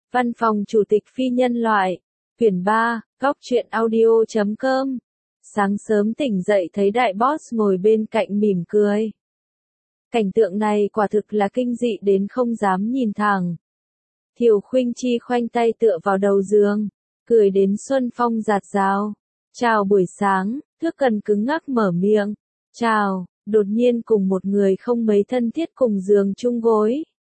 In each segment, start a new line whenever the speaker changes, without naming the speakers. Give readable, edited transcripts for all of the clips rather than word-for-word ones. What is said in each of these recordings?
Văn phòng Chủ tịch Phi nhân loại. Quyển 3, Góc truyện audio.com. Sáng sớm tỉnh dậy thấy đại boss ngồi bên cạnh mỉm cười. Cảnh tượng này quả thực là kinh dị đến không dám nhìn thẳng. Thiều Khuynh Chi khoanh tay tựa vào đầu giường, cười đến xuân phong rạt rào. Chào buổi sáng, Thước Cần cứng ngắc mở miệng. Chào, đột nhiên cùng một người không mấy thân thiết cùng giường chung gối.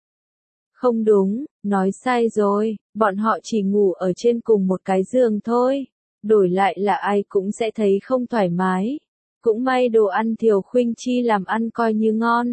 Không đúng, nói sai rồi, bọn họ chỉ ngủ ở trên cùng một cái giường thôi. Đổi lại là ai cũng sẽ thấy không thoải mái. Cũng may đồ ăn Thiều Khuynh Chi làm ăn coi như ngon.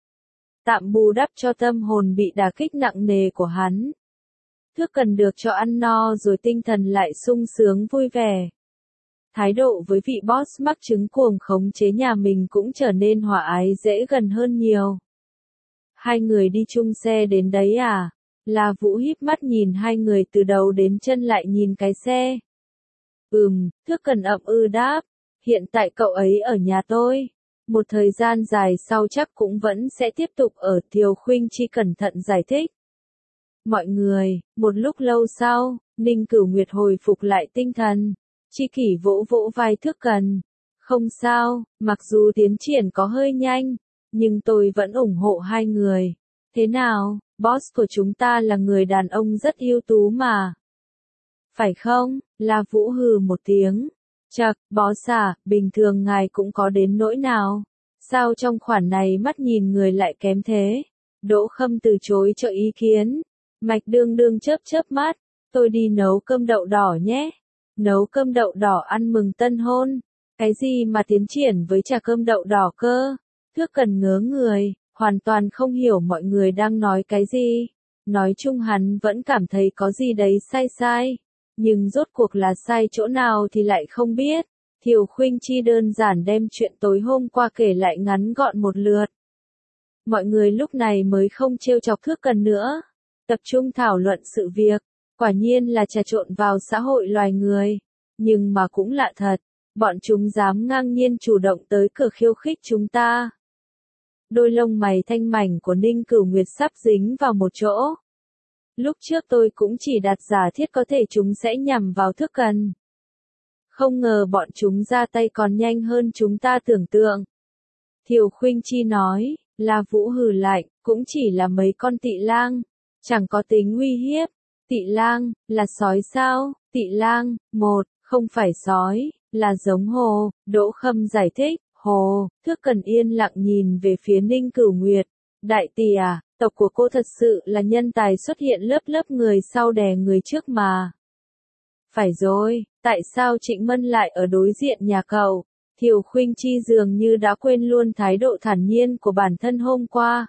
Tạm bù đắp cho tâm hồn bị đả kích nặng nề của hắn. Thước Cần được cho ăn no rồi tinh thần lại sung sướng vui vẻ. Thái độ với vị boss mắc chứng cuồng khống chế nhà mình cũng trở nên hòa ái dễ gần hơn nhiều. Hai người đi chung xe đến đấy à? La Vũ híp mắt nhìn hai người từ đầu đến chân lại nhìn cái xe. Thước Cần ậm đáp. Hiện tại cậu ấy ở nhà tôi. Một thời gian dài sau chắc cũng vẫn sẽ tiếp tục ở. Thiều Khuynh Chi cẩn thận giải thích. Mọi người, một lúc lâu sau, Ninh Cửu Nguyệt hồi phục lại tinh thần. Chi Kỷ vỗ vỗ vai Thước Cần. Không sao, mặc dù tiến triển có hơi nhanh, nhưng tôi vẫn ủng hộ hai người. Thế nào, boss của chúng ta là người đàn ông rất ưu tú mà. Phải không? La Vũ hừ một tiếng. Chậc, boss à, bình thường ngài cũng có đến nỗi nào. Sao trong khoản này mắt nhìn người lại kém thế? Đỗ Khâm từ chối cho ý kiến. Mạch Đương Đương chớp mắt. Tôi đi nấu cơm đậu đỏ nhé. Nấu cơm đậu đỏ ăn mừng tân hôn. Cái gì mà tiến triển với trà cơm đậu đỏ cơ? Thước Cần ngớ người, hoàn toàn không hiểu mọi người đang nói cái gì. Nói chung hắn vẫn cảm thấy có gì đấy sai. Nhưng rốt cuộc là sai chỗ nào thì lại không biết. Thiều Khuynh Chi đơn giản đem chuyện tối hôm qua kể lại ngắn gọn một lượt. Mọi người lúc này mới không trêu chọc Thước Cần nữa. Tập trung thảo luận sự việc. Quả nhiên là trà trộn vào xã hội loài người. Nhưng mà cũng lạ thật. Bọn chúng dám ngang nhiên chủ động tới cửa khiêu khích chúng ta. Đôi lông mày thanh mảnh của Ninh Cửu Nguyệt sắp dính vào một chỗ. Lúc trước tôi cũng chỉ đặt giả thiết có thể chúng sẽ nhằm vào Thước Cần. Không ngờ bọn chúng ra tay còn nhanh hơn chúng ta tưởng tượng. Thiều Khuynh Chi nói, La Vũ hừ lạnh, cũng chỉ là mấy con tị lang. Chẳng có tính uy hiếp. Tị lang, là sói sao? Tị lang, không phải sói, là giống hồ. Đỗ Khâm giải thích. Hồ. Thước Cần yên lặng nhìn về phía Ninh Cửu Nguyệt. Đại tỷ à, tộc của cô thật sự là nhân tài xuất hiện lớp người sau đè người trước mà. Phải rồi, tại sao Trịnh Mân lại ở đối diện nhà cậu? Thiều Khuynh Chi dường như đã quên luôn thái độ thản nhiên của bản thân hôm qua.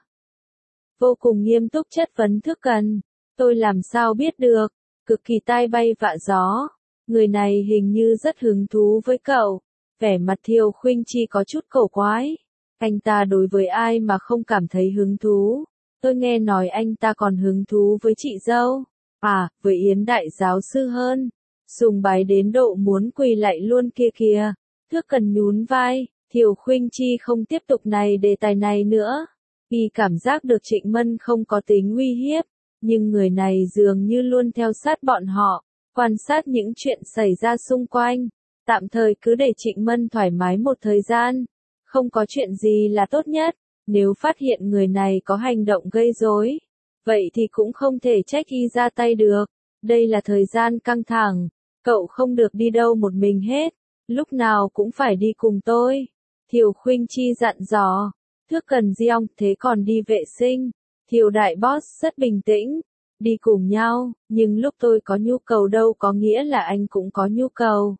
Vô cùng nghiêm túc chất vấn Thước Cần. Tôi làm sao biết được, cực kỳ tai bay vạ gió. Người này hình như rất hứng thú với cậu. Vẻ mặt Thiều Khuynh Chi có chút cổ quái. Anh ta đối với ai mà không cảm thấy hứng thú. Tôi nghe nói anh ta còn hứng thú với chị dâu. À, với Yến đại giáo sư hơn. Sùng bái đến độ muốn quỳ lạy luôn kia kìa. Thước Cần nhún vai. Thiều Khuynh Chi không tiếp tục đề tài này nữa. Y cảm giác được Trịnh Mân không có tính uy hiếp. Nhưng người này dường như luôn theo sát bọn họ. Quan sát những chuyện xảy ra xung quanh. Tạm thời cứ để Trịnh Mân thoải mái một thời gian. Không có chuyện gì là tốt nhất. Nếu phát hiện người này có hành động gây rối, vậy thì cũng không thể trách y ra tay được. Đây là thời gian căng thẳng. Cậu không được đi đâu một mình hết. Lúc nào cũng phải đi cùng tôi. Thiều Khuynh Chi dặn dò. Thước Cần giong, thế còn đi vệ sinh. Thiều đại boss rất bình tĩnh. Đi cùng nhau, nhưng lúc tôi có nhu cầu đâu có nghĩa là anh cũng có nhu cầu.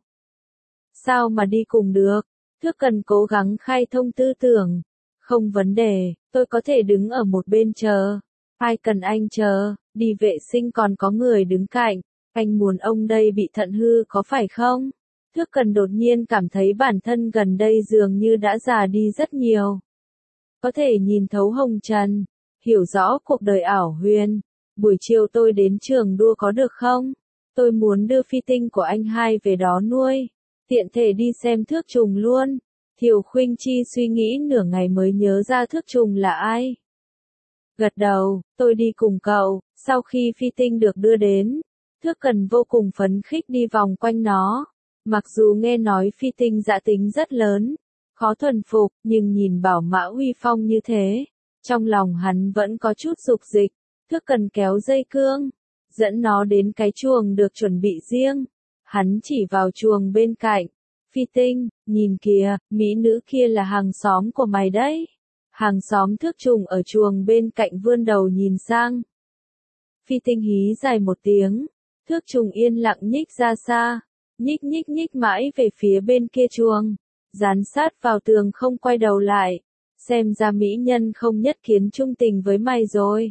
Sao mà đi cùng được? Thước Cần cố gắng khai thông tư tưởng. Không vấn đề, tôi có thể đứng ở một bên chờ. Ai cần anh chờ, đi vệ sinh còn có người đứng cạnh. Anh muốn ông đây bị thận hư có phải không? Thước Cần đột nhiên cảm thấy bản thân gần đây dường như đã già đi rất nhiều. Có thể nhìn thấu hồng trần, hiểu rõ cuộc đời ảo huyền. Buổi chiều tôi đến trường đua có được không? Tôi muốn đưa phi tinh của anh hai về đó nuôi. Tiện thể đi xem Thước Trùng luôn. Thiều Khuynh Chi suy nghĩ nửa ngày mới nhớ ra Thước Trùng là ai. Gật đầu, tôi đi cùng cậu, Sau khi phi tinh được đưa đến, Thước Cần vô cùng phấn khích đi vòng quanh nó. Mặc dù nghe nói phi tinh dã tính rất lớn, khó thuần phục, nhưng nhìn bảo mã uy phong như thế, trong lòng hắn vẫn có chút dục dịch. Thước Cần kéo dây cương, dẫn nó đến cái chuồng được chuẩn bị riêng. Hắn chỉ vào chuồng bên cạnh. Phi tinh, nhìn kìa, mỹ nữ kia là hàng xóm của mày đấy. Hàng xóm Thước Trùng ở chuồng bên cạnh vươn đầu nhìn sang. Phi tinh hí dài một tiếng. Thước Trùng yên lặng nhích ra xa. Nhích mãi về phía bên kia chuồng. Dán sát vào tường không quay đầu lại. Xem ra mỹ nhân không nhất kiến trung tình với mày rồi.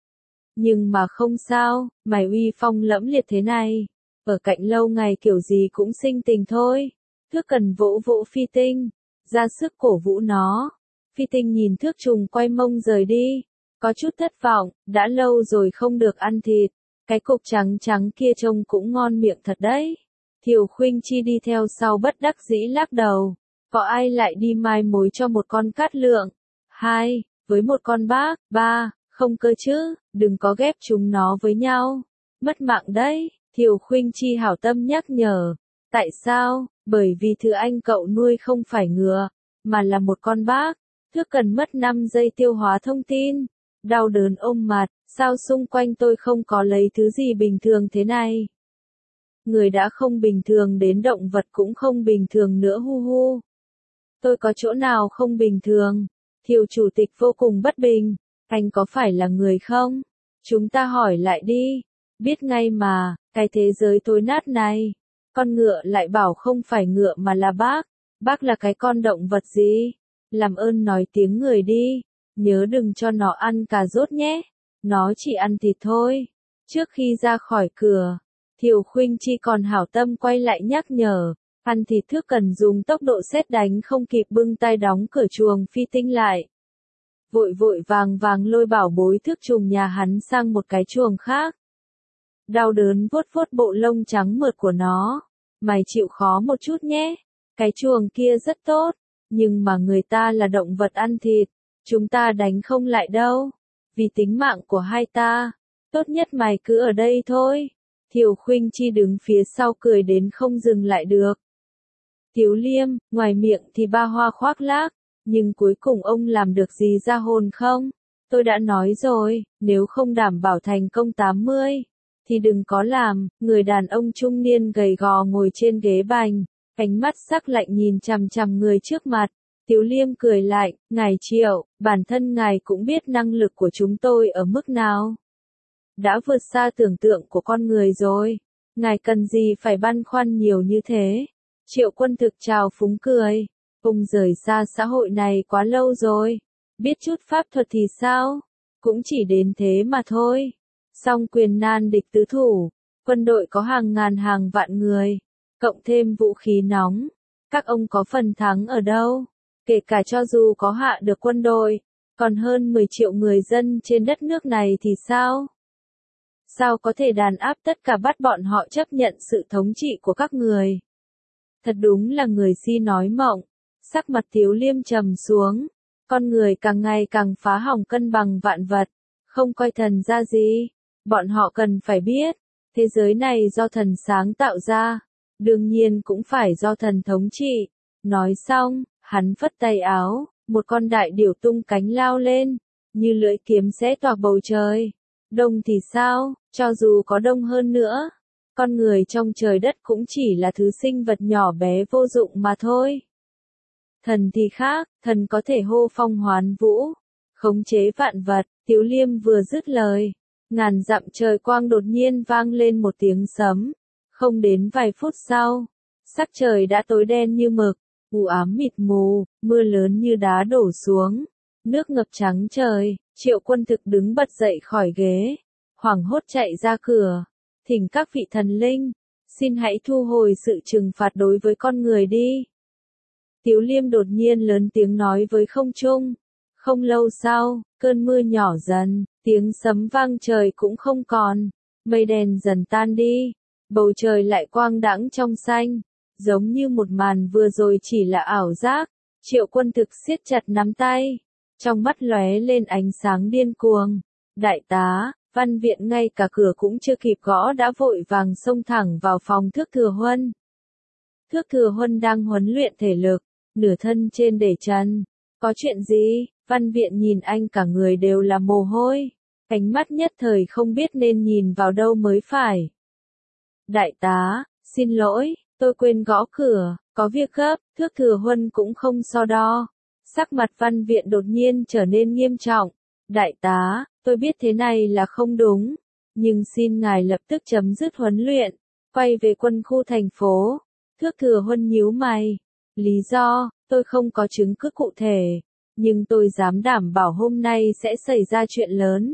Nhưng mà không sao, mày uy phong lẫm liệt thế này. Ở cạnh lâu ngày kiểu gì cũng sinh tình thôi. Thước Cần vỗ vỗ phi tinh, ra sức cổ vũ nó. Phi tinh nhìn Thước Trùng quay mông rời đi. Có chút thất vọng, đã lâu rồi không được ăn thịt. Cái cục trắng trắng kia trông cũng ngon miệng thật đấy. Thiều Khuynh Chi đi theo sau bất đắc dĩ lắc đầu. Có ai lại đi mai mối cho một con cát lượng? 2, với một con bác, 3, không cơ chứ, đừng có ghép chúng nó với nhau. Mất mạng đấy, Thiều Khuynh Chi hảo tâm nhắc nhở. Tại sao? Bởi vì thứ anh cậu nuôi không phải ngựa, mà là một con bác. Thước Cần mất 5 giây tiêu hóa thông tin. Đau đớn ôm mặt, sao xung quanh tôi không có lấy thứ gì bình thường thế này? Người đã không bình thường đến động vật cũng không bình thường nữa hu hu. Tôi có chỗ nào không bình thường? Thiều chủ tịch vô cùng bất bình. Anh có phải là người không? Chúng ta hỏi lại đi. Biết ngay mà, cái thế giới tối nát này. Con ngựa lại bảo không phải ngựa mà là bác. Bác là cái con động vật gì? Làm ơn nói tiếng người đi. Nhớ đừng cho nó ăn cà rốt nhé. Nó chỉ ăn thịt thôi. Trước khi ra khỏi cửa, Thiều Khuynh Chi còn hảo tâm quay lại nhắc nhở. Ăn thịt Thước Cần dùng tốc độ sét đánh không kịp bưng tay đóng cửa chuồng phi tinh lại. Vội vàng lôi bảo bối Thước Trùng nhà hắn sang một cái chuồng khác. Đau đớn vuốt bộ lông trắng mượt của nó. Mày chịu khó một chút nhé. Cái chuồng kia rất tốt, nhưng mà người ta là động vật ăn thịt. Chúng ta đánh không lại đâu. Vì tính mạng của hai ta, tốt nhất mày cứ ở đây thôi. Thiều Khuynh Chi đứng phía sau cười đến không dừng lại được. Tiếu Liêm, ngoài miệng thì ba hoa khoác lác, nhưng cuối cùng ông làm được gì ra hồn không? Tôi đã nói rồi, nếu không đảm bảo thành công 80, thì đừng có làm. Người đàn ông trung niên gầy gò ngồi trên ghế bành, ánh mắt sắc lạnh nhìn chằm chằm người trước mặt. Tiếu Liêm cười lại, ngài Triệu, bản thân ngài cũng biết năng lực của chúng tôi ở mức nào. Đã vượt xa tưởng tượng của con người rồi. Ngài cần gì phải băn khoăn nhiều như thế? Triệu Quân Thực chào phúng cười. Ông rời xa xã hội này quá lâu rồi. Biết chút pháp thuật thì sao? Cũng chỉ đến thế mà thôi. Song quyền nan địch tứ thủ. Quân đội có hàng ngàn hàng vạn người. Cộng thêm vũ khí nóng. Các ông có phần thắng ở đâu? Kể cả cho dù có hạ được quân đội, còn hơn 10 triệu người dân trên đất nước này thì sao? Sao có thể đàn áp tất cả bắt bọn họ chấp nhận sự thống trị của các người? Thật đúng là người si nói mộng. Sắc mặt Tiếu Liêm trầm xuống. Con người càng ngày càng phá hỏng cân bằng vạn vật. Không coi thần ra gì. Bọn họ cần phải biết. Thế giới này do thần sáng tạo ra. Đương nhiên cũng phải do thần thống trị. Nói xong, hắn phất tay áo. Một con đại điểu tung cánh lao lên. Như lưỡi kiếm xé toạc bầu trời. Đông thì sao? Cho dù có đông hơn nữa, con người trong trời đất cũng chỉ là thứ sinh vật nhỏ bé vô dụng mà thôi. Thần thì khác, thần có thể hô phong hoán vũ, khống chế vạn vật. Tiếu Liêm vừa dứt lời, ngàn dặm trời quang đột nhiên vang lên một tiếng sấm. Không đến vài phút sau, sắc trời đã tối đen như mực, u ám mịt mù, mưa lớn như đá đổ xuống, nước ngập trắng trời. Triệu Quân Thực đứng bật dậy khỏi ghế, hoảng hốt chạy ra cửa, thỉnh các vị thần linh, xin hãy thu hồi sự trừng phạt đối với con người đi. Tiếu Liêm đột nhiên lớn tiếng nói với không trung. Không lâu sau, cơn mưa nhỏ dần, tiếng sấm vang trời cũng không còn, mây đen dần tan đi, bầu trời lại quang đãng trong xanh, giống như một màn vừa rồi chỉ là ảo giác. Triệu Quân Thực siết chặt nắm tay, trong mắt lóe lên ánh sáng điên cuồng. Đại tá, Văn Viện ngay cả cửa cũng chưa kịp gõ đã vội vàng xông thẳng vào phòng Thước Thừa Huân. Thước Thừa Huân đang huấn luyện thể lực, nửa thân trên để trần. Có chuyện gì? Văn Viện nhìn anh cả người đều là mồ hôi. Ánh mắt nhất thời không biết nên nhìn vào đâu mới phải. Đại tá, xin lỗi, tôi quên gõ cửa, có việc gấp. Thước Thừa Huân cũng không so đo. Sắc mặt Văn Viện đột nhiên trở nên nghiêm trọng. Đại tá, tôi biết thế này là không đúng, nhưng xin ngài lập tức chấm dứt huấn luyện, quay về quân khu thành phố. Thước Thừa Huân nhíu mày. Lý do, tôi không có chứng cứ cụ thể, nhưng tôi dám đảm bảo hôm nay sẽ xảy ra chuyện lớn.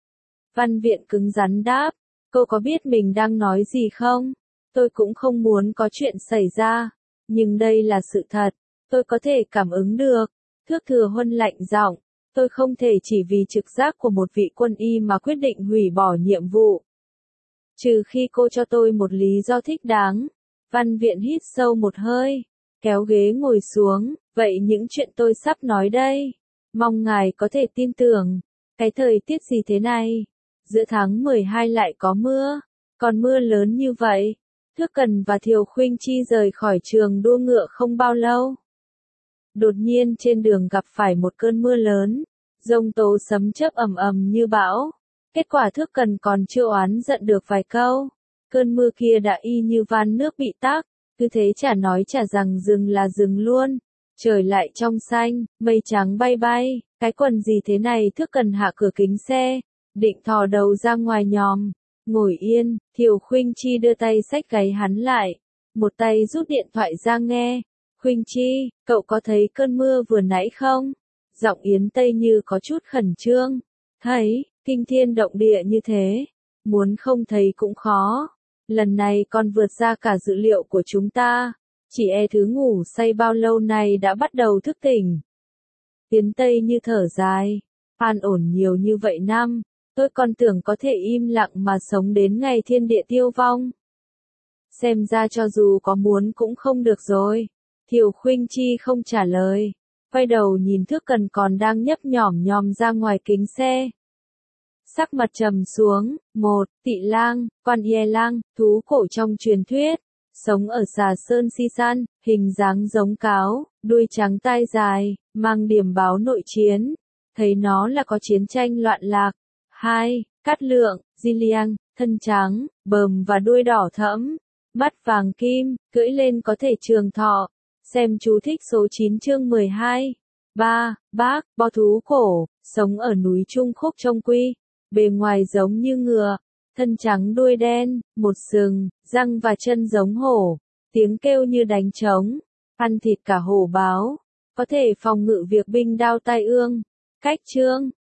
Văn Viện cứng rắn đáp, cô có biết mình đang nói gì không? Tôi cũng không muốn có chuyện xảy ra, nhưng đây là sự thật, tôi có thể cảm ứng được. Thước Thừa Huân lạnh giọng, tôi không thể chỉ vì trực giác của một vị quân y mà quyết định hủy bỏ nhiệm vụ. Trừ khi cô cho tôi một lý do thích đáng. Văn Viện hít sâu một hơi, kéo ghế ngồi xuống, vậy những chuyện tôi sắp nói đây, mong ngài có thể tin tưởng. Cái thời tiết gì thế này? Giữa tháng 12 lại có mưa, còn mưa lớn như vậy. Thước Cần và Thiều Khuynh Chi rời khỏi trường đua ngựa không bao lâu. Đột nhiên trên đường gặp phải một cơn mưa lớn, giông tố sấm chớp ầm ầm như bão. Kết quả Thước Cần còn chưa oán giận được vài câu. Cơn mưa kia đã y như van nước bị tắc, cứ thế chả nói chả rằng dừng là dừng luôn. Trời lại trong xanh, mây trắng bay bay, cái quần gì thế này? Thước Cần hạ cửa kính xe, định thò đầu ra ngoài nhòm. Ngồi yên, Thiều Khuynh Chi đưa tay xách gáy hắn lại, một tay rút điện thoại ra nghe. Khuynh Chi, cậu có thấy cơn mưa vừa nãy không? Giọng Yến Tây Như có chút khẩn trương. Thấy, kinh thiên động địa như thế, muốn không thấy cũng khó. Lần này còn vượt ra cả dự liệu của chúng ta. Chỉ e thứ ngủ say bao lâu này đã bắt đầu thức tỉnh. Yến Tây Như thở dài. An ổn nhiều như vậy năm, tôi còn tưởng có thể im lặng mà sống đến ngày thiên địa tiêu vong. Xem ra cho dù có muốn cũng không được rồi. Thiều Khuynh Chi không trả lời, quay đầu nhìn Thước Cần còn đang nhấp nhỏm nhòm ra ngoài kính xe. Sắc mặt trầm xuống. Một, Tị lang, Quan Ye lang, thú cổ trong truyền thuyết, sống ở Xà Sơn Si San, hình dáng giống cáo, đuôi trắng tai dài, mang điểm báo nội chiến. Thấy nó là có chiến tranh loạn lạc. 2. Cát Lượng, Jiliang, thân trắng, bờm và đuôi đỏ thẫm, mắt vàng kim, cưỡi lên có thể trường thọ. Xem chú thích số 9 chương 12. 3. Bác, bò thú cổ, sống ở núi Trung Khúc Trông Quy, bề ngoài giống như ngựa, thân trắng đuôi đen, một sừng, răng và chân giống hổ, tiếng kêu như đánh trống, ăn thịt cả hổ báo, có thể phòng ngự việc binh đao tai ương. Cách chương